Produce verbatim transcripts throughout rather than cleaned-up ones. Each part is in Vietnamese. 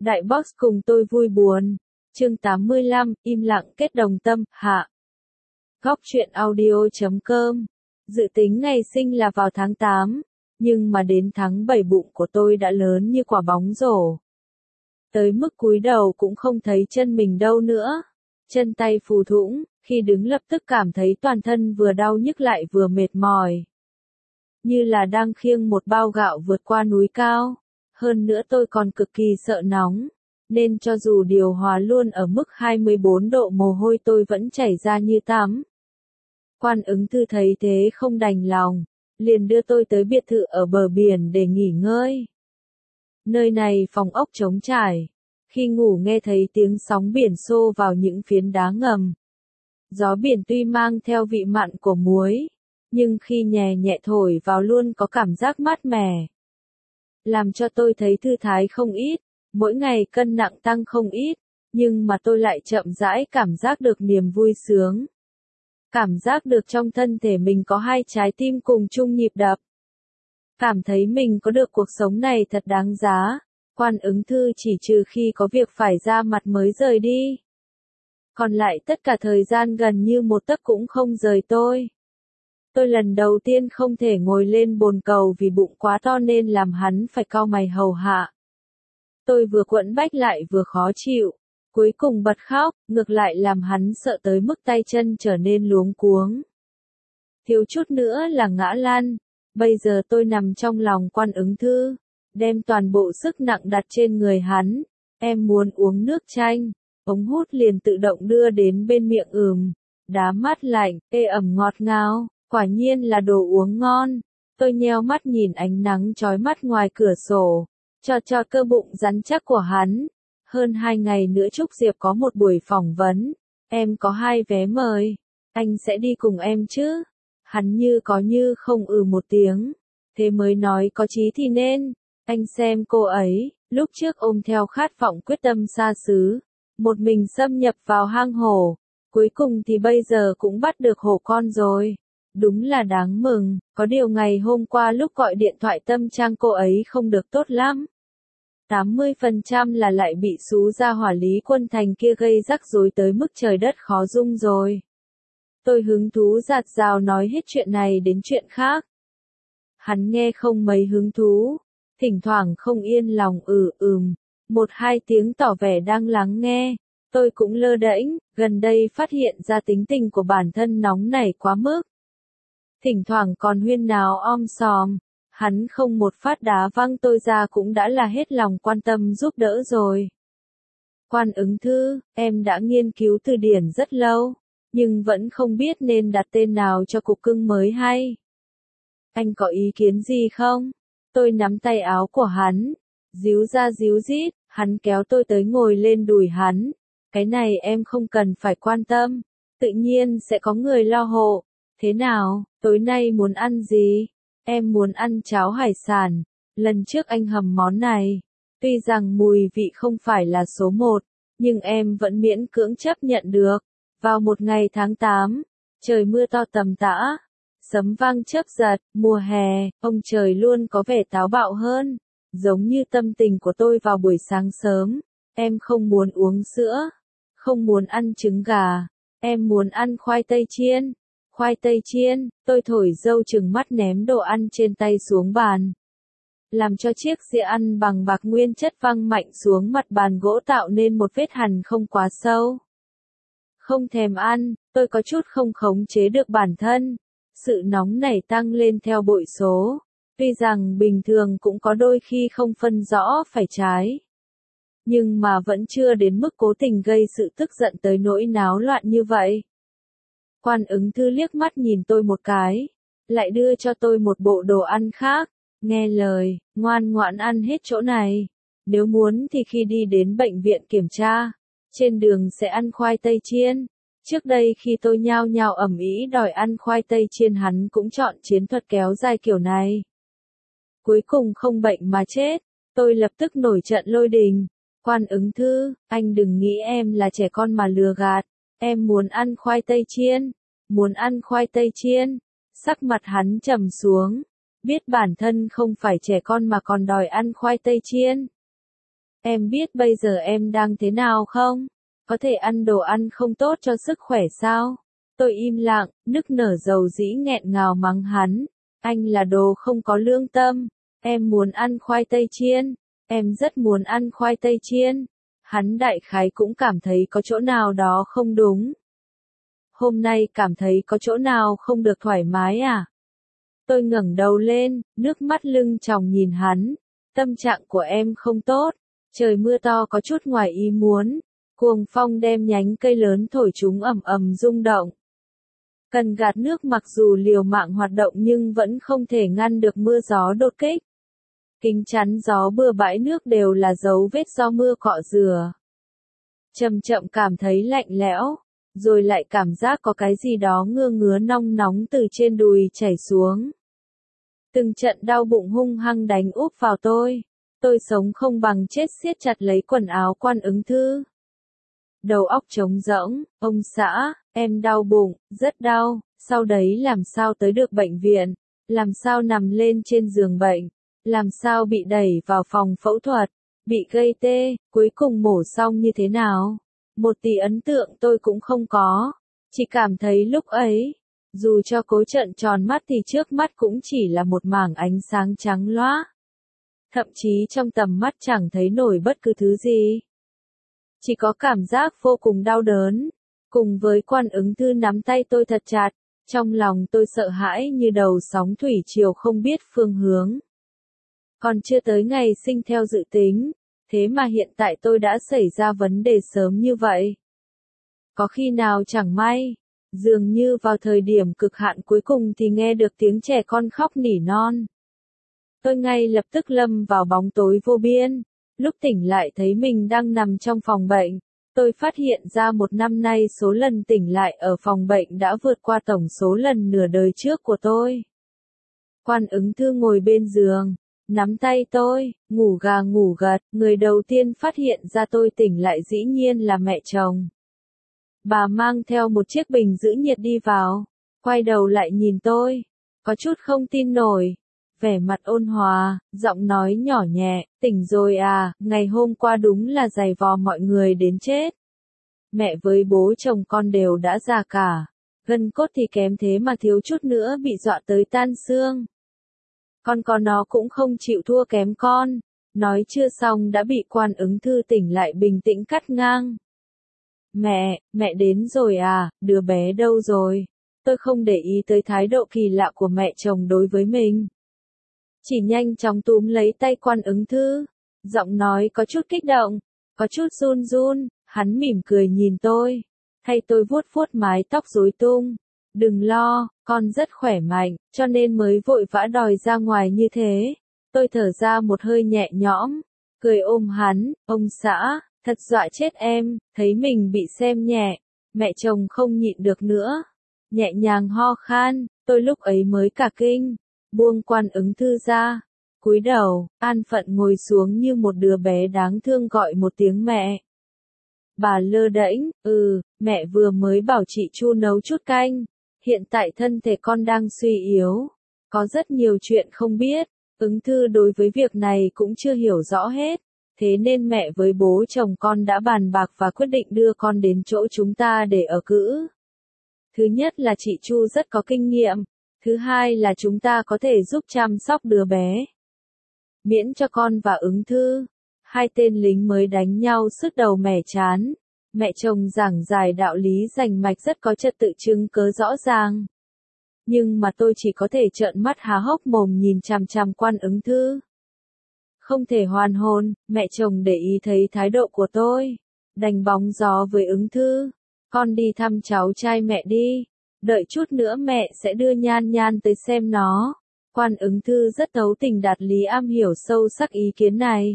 Đại boss cùng tôi vui buồn. Chương tám mươi lăm, im lặng kết đồng tâm, hạ. Góc truyện audio chấm com. Dự tính ngày sinh là vào tháng tám, nhưng mà đến tháng bảy bụng của tôi đã lớn như quả bóng rổ. Tới mức cúi đầu cũng không thấy chân mình đâu nữa. Chân tay phù thủng, khi đứng lập tức cảm thấy toàn thân vừa đau nhức lại vừa mệt mỏi. Như là đang khiêng một bao gạo vượt qua núi cao. Hơn nữa tôi còn cực kỳ sợ nóng, nên cho dù điều hòa luôn ở mức hai mươi bốn độ mồ hôi tôi vẫn chảy ra như tắm. Quan ứng thư thấy thế không đành lòng, liền đưa tôi tới biệt thự ở bờ biển để nghỉ ngơi. Nơi này phòng ốc trống trải, khi ngủ nghe thấy tiếng sóng biển xô vào những phiến đá ngầm. Gió biển tuy mang theo vị mặn của muối, nhưng khi nhẹ nhẹ thổi vào luôn có cảm giác mát mẻ. Làm cho tôi thấy thư thái không ít, mỗi ngày cân nặng tăng không ít, nhưng mà tôi lại chậm rãi cảm giác được niềm vui sướng. Cảm giác được trong thân thể mình có hai trái tim cùng chung nhịp đập. Cảm thấy mình có được cuộc sống này thật đáng giá. Quan ứng thư chỉ trừ khi có việc phải ra mặt mới rời đi. Còn lại tất cả thời gian gần như một tấc cũng không rời tôi. Tôi lần đầu tiên không thể ngồi lên bồn cầu vì bụng quá to nên làm hắn phải cau mày hầu hạ. Tôi vừa quẫn bách lại vừa khó chịu, cuối cùng bật khóc, ngược lại làm hắn sợ tới mức tay chân trở nên luống cuống. Thiếu chút nữa là ngã lăn, bây giờ tôi nằm trong lòng quan ứng thư, đem toàn bộ sức nặng đặt trên người hắn. Em muốn uống nước chanh, ống hút liền tự động đưa đến bên miệng ừm, đá mát lạnh, ê ẩm ngọt ngào. Quả nhiên là đồ uống ngon. Tôi nheo mắt nhìn ánh nắng chói mắt ngoài cửa sổ, cho cho cơ bụng rắn chắc của hắn. Hơn hai ngày nữa Trúc Diệp có một buổi phỏng vấn. Em có hai vé mời. Anh sẽ đi cùng em chứ? Hắn như có như không ừ một tiếng. Thế mới nói có chí thì nên. Anh xem cô ấy, lúc trước ôm theo khát vọng quyết tâm xa xứ. Một mình xâm nhập vào hang hổ. Cuối cùng thì bây giờ cũng bắt được hổ con rồi. Đúng là đáng mừng, có điều ngày hôm qua lúc gọi điện thoại tâm trạng cô ấy không được tốt lắm. tám mươi phần trăm là lại bị xú gia hỏa Lý Quân Thành kia gây rắc rối tới mức trời đất khó dung rồi. Tôi hứng thú dạt dào nói hết chuyện này đến chuyện khác. Hắn nghe không mấy hứng thú, thỉnh thoảng không yên lòng ừ ừm, một hai tiếng tỏ vẻ đang lắng nghe. Tôi cũng lơ đễnh, gần đây phát hiện ra tính tình của bản thân nóng nảy quá mức. Thỉnh thoảng còn huyên náo om sòm, hắn không một phát đá văng tôi ra cũng đã là hết lòng quan tâm giúp đỡ rồi. Quan ứng thư, em đã nghiên cứu từ điển rất lâu, nhưng vẫn không biết nên đặt tên nào cho cục cưng mới hay. Anh có ý kiến gì không? Tôi nắm tay áo của hắn, díu ra díu dít, hắn kéo tôi tới ngồi lên đùi hắn. Cái này em không cần phải quan tâm, tự nhiên sẽ có người lo hộ. Thế nào, tối nay muốn ăn gì? Em muốn ăn cháo hải sản. Lần trước anh hầm món này. Tuy rằng mùi vị không phải là số một, nhưng em vẫn miễn cưỡng chấp nhận được. Vào một ngày tháng tám, trời mưa to tầm tã, sấm vang chớp giật, mùa hè, ông trời luôn có vẻ táo bạo hơn. Giống như tâm tình của tôi vào buổi sáng sớm. Em không muốn uống sữa, không muốn ăn trứng gà, em muốn ăn khoai tây chiên. Khoai tây chiên, tôi thổi dâu chừng mắt ném đồ ăn trên tay xuống bàn. Làm cho chiếc dĩa ăn bằng bạc nguyên chất văng mạnh xuống mặt bàn gỗ tạo nên một vết hằn không quá sâu. Không thèm ăn, tôi có chút không khống chế được bản thân. Sự nóng nảy tăng lên theo bội số. Tuy rằng bình thường cũng có đôi khi không phân rõ phải trái. Nhưng mà vẫn chưa đến mức cố tình gây sự tức giận tới nỗi náo loạn như vậy. Quan ứng thư liếc mắt nhìn tôi một cái, lại đưa cho tôi một bộ đồ ăn khác. Nghe lời, ngoan ngoãn ăn hết chỗ này. Nếu muốn thì khi đi đến bệnh viện kiểm tra, trên đường sẽ ăn khoai tây chiên. Trước đây khi tôi nhao nhao ầm ĩ đòi ăn khoai tây chiên hắn cũng chọn chiến thuật kéo dài kiểu này. Cuối cùng không bệnh mà chết, tôi lập tức nổi trận lôi đình. Quan ứng thư, anh đừng nghĩ em là trẻ con mà lừa gạt. Em muốn ăn khoai tây chiên, muốn ăn khoai tây chiên. Sắc mặt hắn trầm xuống, biết bản thân không phải trẻ con mà còn đòi ăn khoai tây chiên. Em biết bây giờ em đang thế nào không? Có thể ăn đồ ăn không tốt cho sức khỏe sao? Tôi im lặng, nức nở dầu dĩ nghẹn ngào mắng hắn. Anh là đồ không có lương tâm. Em muốn ăn khoai tây chiên. Em rất muốn ăn khoai tây chiên. Hắn đại khái cũng cảm thấy có chỗ nào đó không đúng. Hôm nay cảm thấy có chỗ nào không được thoải mái à? Tôi ngẩng đầu lên, nước mắt lưng tròng nhìn hắn. Tâm trạng của em không tốt. Trời mưa to có chút ngoài ý muốn. Cuồng phong đem nhánh cây lớn thổi chúng ầm ầm rung động. Cần gạt nước mặc dù liều mạng hoạt động nhưng vẫn không thể ngăn được mưa gió đột kích. Kính chắn gió bừa bãi nước đều là dấu vết do mưa cọ rửa. Chậm chậm cảm thấy lạnh lẽo, rồi lại cảm giác có cái gì đó ngưa ngứa nong nóng từ trên đùi chảy xuống. Từng trận đau bụng hung hăng đánh úp vào tôi. Tôi sống không bằng chết siết chặt lấy quần áo Quan Ứng Thư. Đầu óc trống rỗng, ông xã, em đau bụng, rất đau, sau đấy làm sao tới được bệnh viện, làm sao nằm lên trên giường bệnh, làm sao bị đẩy vào phòng phẫu thuật, bị gây tê, cuối cùng mổ xong như thế nào. Một tí ấn tượng tôi cũng không có, chỉ cảm thấy lúc ấy, dù cho cố trợn tròn mắt thì trước mắt cũng chỉ là một mảng ánh sáng trắng loá. Thậm chí trong tầm mắt chẳng thấy nổi bất cứ thứ gì. Chỉ có cảm giác vô cùng đau đớn, cùng với Quan Ứng Thư nắm tay tôi thật chặt, trong lòng tôi sợ hãi như đầu sóng thủy triều không biết phương hướng. Còn chưa tới ngày sinh theo dự tính, thế mà hiện tại tôi đã xảy ra vấn đề sớm như vậy. Có khi nào chẳng may, dường như vào thời điểm cực hạn cuối cùng thì nghe được tiếng trẻ con khóc nỉ non. Tôi ngay lập tức lâm vào bóng tối vô biên. Lúc tỉnh lại thấy mình đang nằm trong phòng bệnh, tôi phát hiện ra một năm nay số lần tỉnh lại ở phòng bệnh đã vượt qua tổng số lần nửa đời trước của tôi. Quan Ứng Thư ngồi bên giường, nắm tay tôi, ngủ gà ngủ gật, người đầu tiên phát hiện ra tôi tỉnh lại dĩ nhiên là mẹ chồng. Bà mang theo một chiếc bình giữ nhiệt đi vào, quay đầu lại nhìn tôi, có chút không tin nổi. Vẻ mặt ôn hòa, giọng nói nhỏ nhẹ, tỉnh rồi à, ngày hôm qua đúng là giày vò mọi người đến chết. Mẹ với bố chồng con đều đã già cả, gân cốt thì kém thế mà thiếu chút nữa bị dọa tới tan xương. Con có nó cũng không chịu thua kém con, nói chưa xong đã bị Quan Ứng Thư tỉnh lại bình tĩnh cắt ngang. Mẹ, mẹ đến rồi à, đứa bé đâu rồi? Tôi không để ý tới thái độ kỳ lạ của mẹ chồng đối với mình. Chỉ nhanh chóng túm lấy tay Quan Ứng Thư, giọng nói có chút kích động, có chút run run, hắn mỉm cười nhìn tôi, thay tôi vuốt vuốt mái tóc rối tung. Đừng lo, con rất khỏe mạnh, cho nên mới vội vã đòi ra ngoài như thế. Tôi thở ra một hơi nhẹ nhõm, cười ôm hắn, ông xã, thật dọa chết em, thấy mình bị xem nhẹ, mẹ chồng không nhịn được nữa. Nhẹ nhàng ho khan, tôi lúc ấy mới cả kinh. Buông Quan Ứng Thư ra, cúi đầu, an phận ngồi xuống như một đứa bé đáng thương gọi một tiếng mẹ. Bà lơ đễnh, ừ, mẹ vừa mới bảo chị Chu nấu chút canh, hiện tại thân thể con đang suy yếu, có rất nhiều chuyện không biết, Ứng Thư đối với việc này cũng chưa hiểu rõ hết, thế nên mẹ với bố chồng con đã bàn bạc và quyết định đưa con đến chỗ chúng ta để ở cữ. Thứ nhất là chị Chu rất có kinh nghiệm. Thứ hai là chúng ta có thể giúp chăm sóc đứa bé. Miễn cho con và Ứng Thư. Hai tên lính mới đánh nhau sứt đầu mẻ chán. Mẹ chồng giảng giải đạo lý rành mạch rất có trật tự chứng cớ rõ ràng. Nhưng mà tôi chỉ có thể trợn mắt há hốc mồm nhìn chằm chằm Quan Ứng Thư. Không thể hoàn hồn, mẹ chồng để ý thấy thái độ của tôi. Đành bóng gió với Ứng Thư. Con đi thăm cháu trai mẹ đi. Đợi chút nữa mẹ sẽ đưa Nhan Nhan tới xem nó. Quan Ứng Thư rất thấu tình đạt lý am hiểu sâu sắc ý kiến này.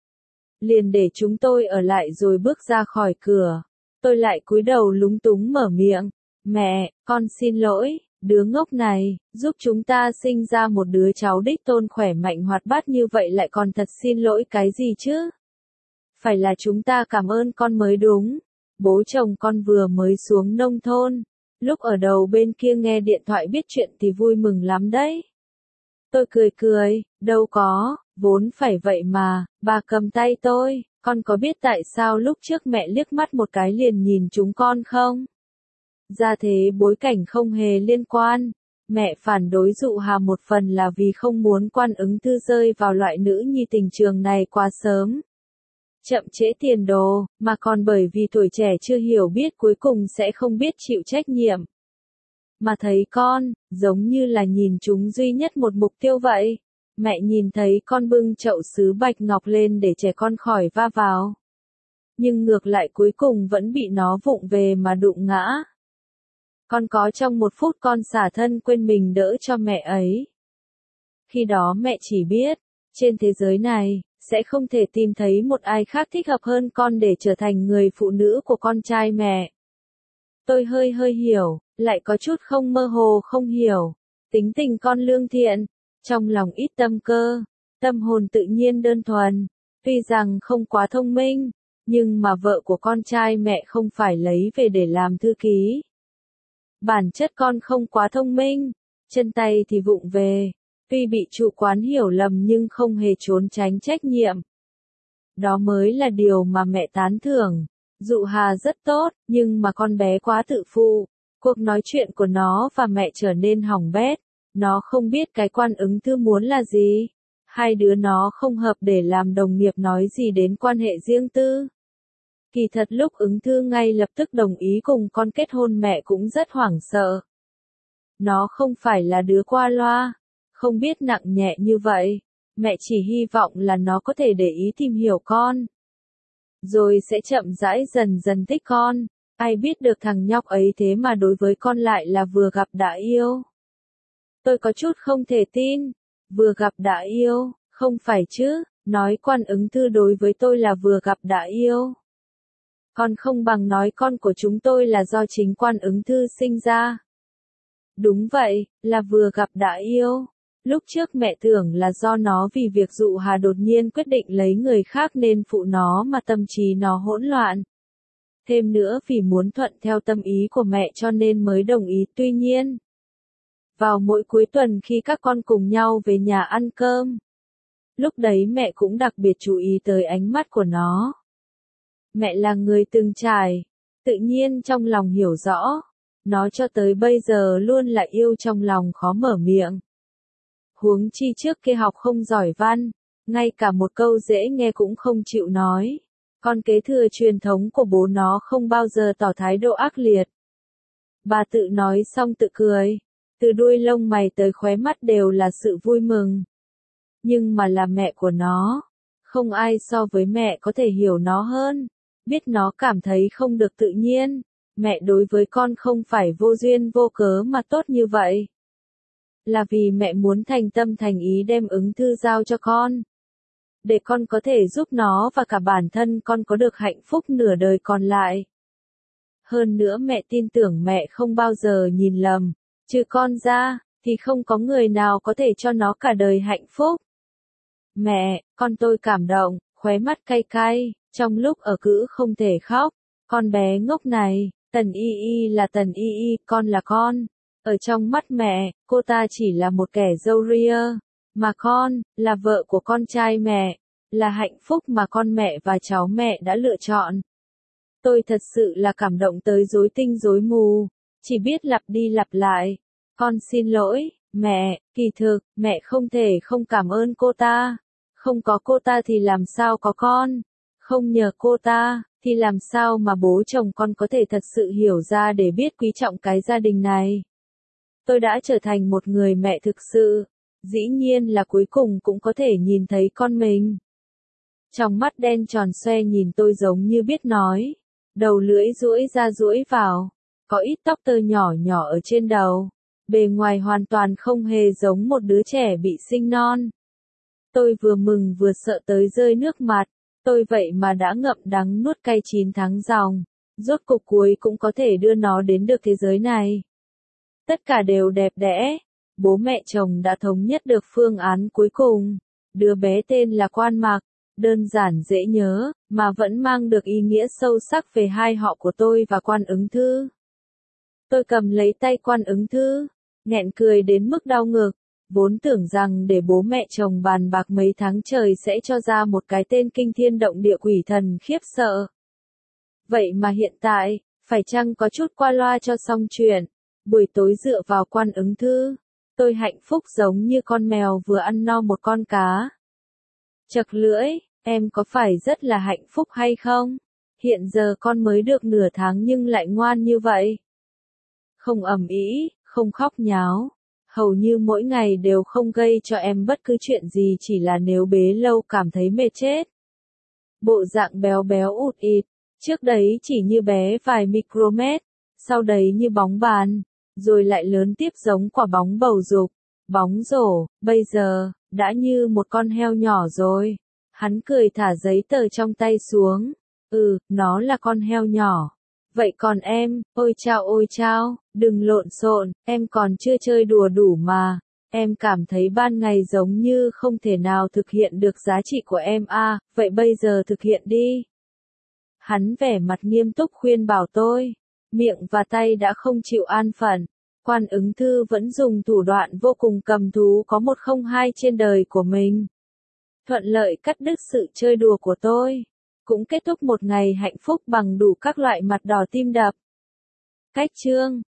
Liền để chúng tôi ở lại rồi bước ra khỏi cửa. Tôi lại cúi đầu lúng túng mở miệng. Mẹ, con xin lỗi, đứa ngốc này, giúp chúng ta sinh ra một đứa cháu đích tôn khỏe mạnh hoạt bát như vậy lại còn thật xin lỗi cái gì chứ? Phải là chúng ta cảm ơn con mới đúng. Bố chồng con vừa mới xuống nông thôn. Lúc ở đầu bên kia nghe điện thoại biết chuyện thì vui mừng lắm đấy. Tôi cười cười, đâu có, vốn phải vậy mà, bà cầm tay tôi, Con có biết tại sao lúc trước mẹ liếc mắt một cái liền nhìn chúng con không? Ra thế bối cảnh không hề liên quan. Mẹ phản đối Dụ Hà một phần là vì không muốn Quan Ứng Thư rơi vào loại nữ nhi tình trường này quá sớm. Chậm trễ tiền đồ, mà còn bởi vì tuổi trẻ chưa hiểu biết cuối cùng sẽ không biết chịu trách nhiệm. Mà thấy con, giống như là nhìn chúng duy nhất một mục tiêu vậy. Mẹ nhìn thấy con bưng chậu sứ bạch ngọc lên để trẻ con khỏi va vào. Nhưng ngược lại cuối cùng vẫn bị nó vụng về mà đụng ngã. Con có trong một phút con xả thân quên mình đỡ cho mẹ ấy. Khi đó mẹ chỉ biết, trên thế giới này, sẽ không thể tìm thấy một ai khác thích hợp hơn con để trở thành người phụ nữ của con trai mẹ. Tôi hơi hơi hiểu, lại có chút không mơ hồ không hiểu. Tính tình con lương thiện, trong lòng ít tâm cơ, tâm hồn tự nhiên đơn thuần. Tuy rằng không quá thông minh, nhưng mà vợ của con trai mẹ không phải lấy về để làm thư ký. Bản chất con không quá thông minh, chân tay thì vụng về, tuy bị chủ quán hiểu lầm nhưng không hề trốn tránh trách nhiệm. Đó mới là điều mà mẹ tán thưởng. Dụ Hà rất tốt, nhưng mà con bé quá tự phụ. Cuộc nói chuyện của nó và mẹ trở nên hỏng bét. Nó không biết cái Quan Ứng Thư muốn là gì. Hai đứa nó không hợp để làm đồng nghiệp nói gì đến quan hệ riêng tư. Kỳ thật lúc Ứng Thư ngay lập tức đồng ý cùng con kết hôn mẹ cũng rất hoảng sợ. Nó không phải là đứa qua loa, không biết nặng nhẹ như vậy. Mẹ chỉ hy vọng là nó có thể để ý tìm hiểu con. Rồi sẽ chậm rãi dần dần thích con. Ai biết được thằng nhóc ấy thế mà đối với con lại là vừa gặp đã yêu. Tôi có chút không thể tin. Vừa gặp đã yêu, không phải chứ, nói Quan Ứng Thư đối với tôi là vừa gặp đã yêu. Còn không bằng nói con của chúng tôi là do chính Quan Ứng Thư sinh ra. Đúng vậy, là vừa gặp đã yêu. Lúc trước mẹ tưởng là do nó vì việc Dụ Hà đột nhiên quyết định lấy người khác nên phụ nó mà tâm trí nó hỗn loạn. Thêm nữa vì muốn thuận theo tâm ý của mẹ cho nên mới đồng ý. Tuy nhiên, vào mỗi cuối tuần khi các con cùng nhau về nhà ăn cơm, lúc đấy mẹ cũng đặc biệt chú ý tới ánh mắt của nó. Mẹ là người từng trải, tự nhiên trong lòng hiểu rõ, nó cho tới bây giờ luôn là yêu trong lòng khó mở miệng. Huống chi trước kia học không giỏi văn, ngay cả một câu dễ nghe cũng không chịu nói. Con kế thừa truyền thống của bố nó không bao giờ tỏ thái độ ác liệt. Bà tự nói xong tự cười, từ đuôi lông mày tới khóe mắt đều là sự vui mừng. Nhưng mà là mẹ của nó, không ai so với mẹ có thể hiểu nó hơn, biết nó cảm thấy không được tự nhiên. Mẹ đối với con không phải vô duyên vô cớ mà tốt như vậy. Là vì mẹ muốn thành tâm thành ý đem Ứng Thư giao cho con. Để con có thể giúp nó và cả bản thân con có được hạnh phúc nửa đời còn lại. Hơn nữa mẹ tin tưởng mẹ không bao giờ nhìn lầm, trừ con ra, thì không có người nào có thể cho nó cả đời hạnh phúc. Mẹ, con tôi cảm động, khóe mắt cay cay, trong lúc ở cữ không thể khóc. Con bé ngốc này, Tần Y Y là Tần Y Y, con là con. Ở trong mắt mẹ, cô ta chỉ là một kẻ râu ria. Mà con, là vợ của con trai mẹ, là hạnh phúc mà con mẹ và cháu mẹ đã lựa chọn. Tôi thật sự là cảm động tới rối tinh rối mù, chỉ biết lặp đi lặp lại. Con xin lỗi, mẹ, kỳ thực, mẹ không thể không cảm ơn cô ta. Không có cô ta thì làm sao có con. Không nhờ cô ta, thì làm sao mà bố chồng con có thể thật sự hiểu ra để biết quý trọng cái gia đình này. Tôi đã trở thành một người mẹ thực sự. Dĩ nhiên là cuối cùng cũng có thể nhìn thấy con mình. Trong mắt đen tròn xoe nhìn tôi giống như biết nói. Đầu lưỡi duỗi ra duỗi vào. Có ít tóc tơ nhỏ nhỏ ở trên đầu. Bề ngoài hoàn toàn không hề giống một đứa trẻ bị sinh non. Tôi vừa mừng vừa sợ tới rơi nước mặt. Tôi vậy mà đã ngậm đắng nuốt cay chín tháng dòng. Rốt cục cuối cũng có thể đưa nó đến được thế giới này. Tất cả đều đẹp đẽ. Bố mẹ chồng đã thống nhất được phương án cuối cùng. Đứa bé tên là Quan Mạc. Đơn giản dễ nhớ, mà vẫn mang được ý nghĩa sâu sắc về hai họ của tôi và Quan Ứng Thư. Tôi cầm lấy tay Quan Ứng Thư, nghẹn cười đến mức đau ngực. Vốn tưởng rằng để bố mẹ chồng bàn bạc mấy tháng trời sẽ cho ra một cái tên kinh thiên động địa quỷ thần khiếp sợ. Vậy mà hiện tại, phải chăng có chút qua loa cho xong chuyện, buổi tối dựa vào Quan Ứng Thư, tôi hạnh phúc giống như con mèo vừa ăn no một con cá. Chật lưỡi, em có phải rất là hạnh phúc hay không? Hiện giờ con mới được nửa tháng nhưng lại ngoan như vậy. Không ầm ĩ, không khóc nháo. Hầu như mỗi ngày đều không gây cho em bất cứ chuyện gì, chỉ là nếu bế lâu cảm thấy mệt chết. Bộ dạng béo béo ụt ịt, trước đấy chỉ như bé vài micromet, sau đấy như bóng bàn, rồi lại lớn tiếp giống quả bóng bầu dục, bóng rổ, bây giờ, đã như một con heo nhỏ rồi. Hắn cười thả giấy tờ trong tay xuống. Ừ, nó là con heo nhỏ. Vậy còn em, ôi chao ôi chao, đừng lộn xộn, em còn chưa chơi đùa đủ mà. Em cảm thấy ban ngày giống như không thể nào thực hiện được giá trị của em à, vậy bây giờ thực hiện đi. Hắn vẻ mặt nghiêm túc khuyên bảo tôi. Miệng và tay đã không chịu an phận. Quan Ứng Thư vẫn dùng thủ đoạn vô cùng cầm thú có một không hai trên đời của mình. Thuận lợi cắt đứt sự chơi đùa của tôi. Cũng kết thúc một ngày hạnh phúc bằng đủ các loại mặt đỏ tim đập. Cách chương